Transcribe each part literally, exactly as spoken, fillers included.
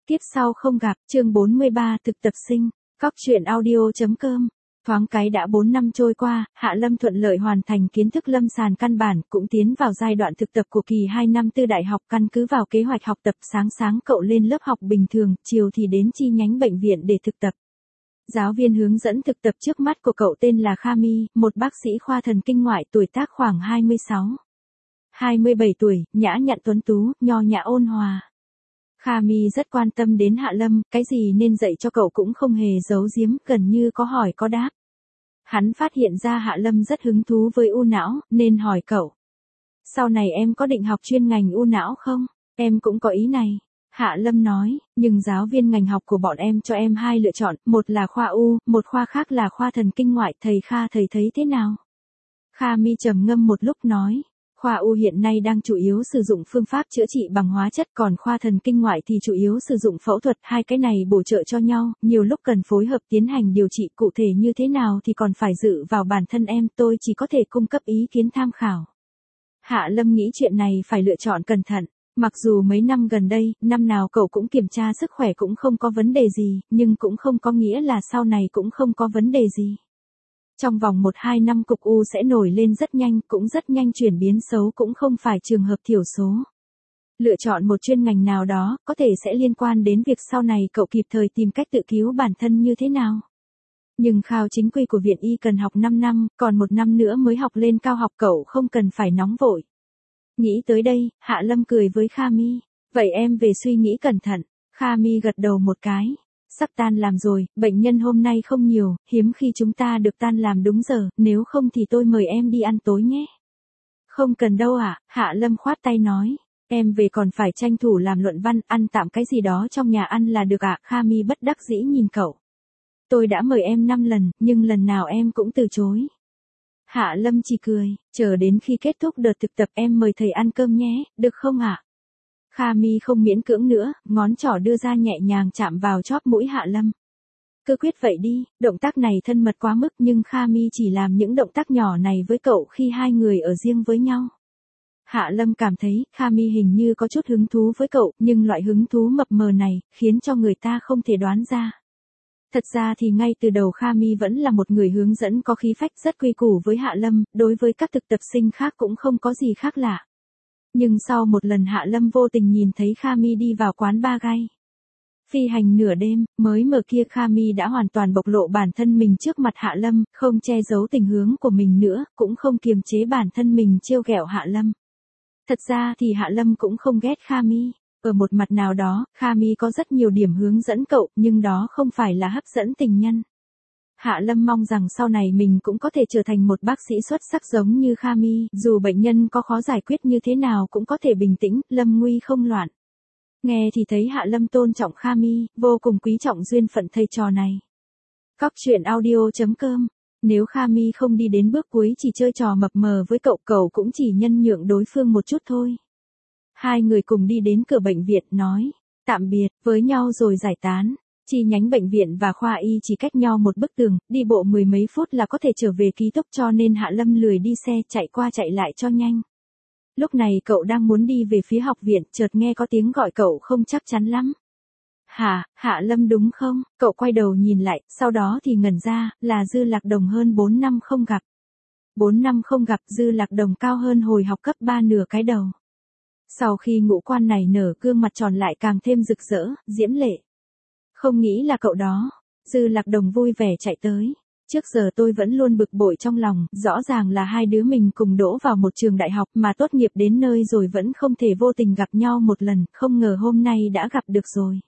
Kiếp sau không gặp, chương bốn mươi ba thực tập sinh, Cóc truyện audio.com. Thoáng cái đã bốn năm trôi qua, Hạ Lâm thuận lợi hoàn thành kiến thức lâm sàng căn bản, cũng tiến vào giai đoạn thực tập của kỳ hai năm tư đại học. Căn cứ vào kế hoạch học tập, sáng sáng cậu lên lớp học bình thường, chiều thì đến chi nhánh bệnh viện để thực tập. Giáo viên hướng dẫn thực tập trước mắt của cậu tên là Kha Mi, một bác sĩ khoa thần kinh ngoại, tuổi tác khoảng hai mươi sáu, hai mươi bảy tuổi, nhã nhặn tuấn tú, nho nhã ôn hòa. Kha Mi rất quan tâm đến Hạ Lâm, cái gì nên dạy cho cậu cũng không hề giấu giếm, gần như có hỏi có đáp. Hắn phát hiện ra Hạ Lâm rất hứng thú với u não, nên hỏi cậu. Sau này em có định học chuyên ngành u não không? Em cũng có ý này. Hạ Lâm nói, nhưng giáo viên ngành học của bọn em cho em hai lựa chọn, một là khoa U, một khoa khác là khoa thần kinh ngoại, thầy Kha thầy thấy thế nào? Kha Mi trầm ngâm một lúc nói. Khoa U hiện nay đang chủ yếu sử dụng phương pháp chữa trị bằng hóa chất, còn khoa thần kinh ngoại thì chủ yếu sử dụng phẫu thuật, hai cái này bổ trợ cho nhau, nhiều lúc cần phối hợp tiến hành điều trị, cụ thể như thế nào thì còn phải dựa vào bản thân em, tôi chỉ có thể cung cấp ý kiến tham khảo. Hạ Lâm nghĩ chuyện này phải lựa chọn cẩn thận, mặc dù mấy năm gần đây, năm nào cậu cũng kiểm tra sức khỏe cũng không có vấn đề gì, nhưng cũng không có nghĩa là sau này cũng không có vấn đề gì. Trong vòng một hai năm cục u sẽ nổi lên rất nhanh, cũng rất nhanh chuyển biến xấu, cũng không phải trường hợp thiểu số. Lựa chọn một chuyên ngành nào đó, có thể sẽ liên quan đến việc sau này cậu kịp thời tìm cách tự cứu bản thân như thế nào. Nhưng khảo chính quy của viện y cần học năm năm, còn một năm nữa mới học lên cao học, cậu không cần phải nóng vội. Nghĩ tới đây, Hạ Lâm cười với Kha Mi. Vậy em về suy nghĩ cẩn thận. Kha Mi gật đầu một cái. Sắp tan làm rồi, bệnh nhân hôm nay không nhiều, hiếm khi chúng ta được tan làm đúng giờ, nếu không thì tôi mời em đi ăn tối nhé. Không cần đâu ạ, à? Hạ Lâm khoát tay nói. Em về còn phải tranh thủ làm luận văn, ăn tạm cái gì đó trong nhà ăn là được ạ. À? Kha Mi bất đắc dĩ nhìn cậu. Tôi đã mời em năm lần, nhưng lần nào em cũng từ chối. Hạ Lâm chỉ cười, chờ đến khi kết thúc đợt thực tập em mời thầy ăn cơm nhé, được không ạ? À? Kha Mi không miễn cưỡng nữa, ngón trỏ đưa ra nhẹ nhàng chạm vào chóp mũi Hạ Lâm. Cứ quyết vậy đi, động tác này thân mật quá mức, nhưng Kha Mi chỉ làm những động tác nhỏ này với cậu khi hai người ở riêng với nhau. Hạ Lâm cảm thấy Kha Mi hình như có chút hứng thú với cậu, nhưng loại hứng thú mập mờ này, khiến cho người ta không thể đoán ra. Thật ra thì ngay từ đầu Kha Mi vẫn là một người hướng dẫn có khí phách, rất quy củ với Hạ Lâm, đối với các thực tập sinh khác cũng không có gì khác lạ. Nhưng sau một lần Hạ Lâm vô tình nhìn thấy Kha Mi đi vào quán ba gay. Phi hành nửa đêm, mới mở kia Kha Mi đã hoàn toàn bộc lộ bản thân mình trước mặt Hạ Lâm, không che giấu tình hướng của mình nữa, cũng không kiềm chế bản thân mình trêu ghẹo Hạ Lâm. Thật ra thì Hạ Lâm cũng không ghét Kha Mi. Ở một mặt nào đó, Kha Mi có rất nhiều điểm hướng dẫn cậu, nhưng đó không phải là hấp dẫn tình nhân. Hạ Lâm mong rằng sau này mình cũng có thể trở thành một bác sĩ xuất sắc giống như Kha Mi, dù bệnh nhân có khó giải quyết như thế nào cũng có thể bình tĩnh, lâm nguy không loạn. Nghe thì thấy Hạ Lâm tôn trọng Kha Mi, vô cùng quý trọng duyên phận thầy trò này. Cóc truyện audio.com. Nếu Kha Mi không đi đến bước cuối chỉ chơi trò mập mờ với cậu, cậu cũng chỉ nhân nhượng đối phương một chút thôi. Hai người cùng đi đến cửa bệnh viện, nói tạm biệt với nhau rồi giải tán. Chi nhánh bệnh viện và khoa y chỉ cách nhau một bức tường, đi bộ mười mấy phút là có thể trở về ký túc, cho nên Hạ Lâm lười đi xe, chạy qua chạy lại cho nhanh. Lúc này cậu đang muốn đi về phía học viện, chợt nghe có tiếng gọi cậu không chắc chắn lắm. Hả, Hạ Lâm đúng không? Cậu quay đầu nhìn lại, sau đó thì ngẩn ra, là Dư Lạc Đồng, hơn bốn năm không gặp. bốn năm không gặp, Dư Lạc Đồng cao hơn hồi học cấp ba nửa cái đầu. Sau khi ngũ quan này nở, gương mặt tròn lại càng thêm rực rỡ, diễm lệ. Không nghĩ là cậu đó. Dư Lạc Đồng vui vẻ chạy tới. Trước giờ tôi vẫn luôn bực bội trong lòng, rõ ràng là hai đứa mình cùng đỗ vào một trường đại học mà tốt nghiệp đến nơi rồi vẫn không thể vô tình gặp nhau một lần, không ngờ hôm nay đã gặp được rồi.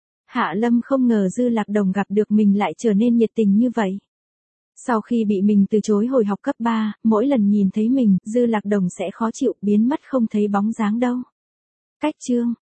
Hạ Lâm không ngờ Dư Lạc Đồng gặp được mình lại trở nên nhiệt tình như vậy. Sau khi bị mình từ chối hồi học cấp ba, mỗi lần nhìn thấy mình, Dư Lạc Đồng sẽ khó chịu, biến mất không thấy bóng dáng đâu. Cách chương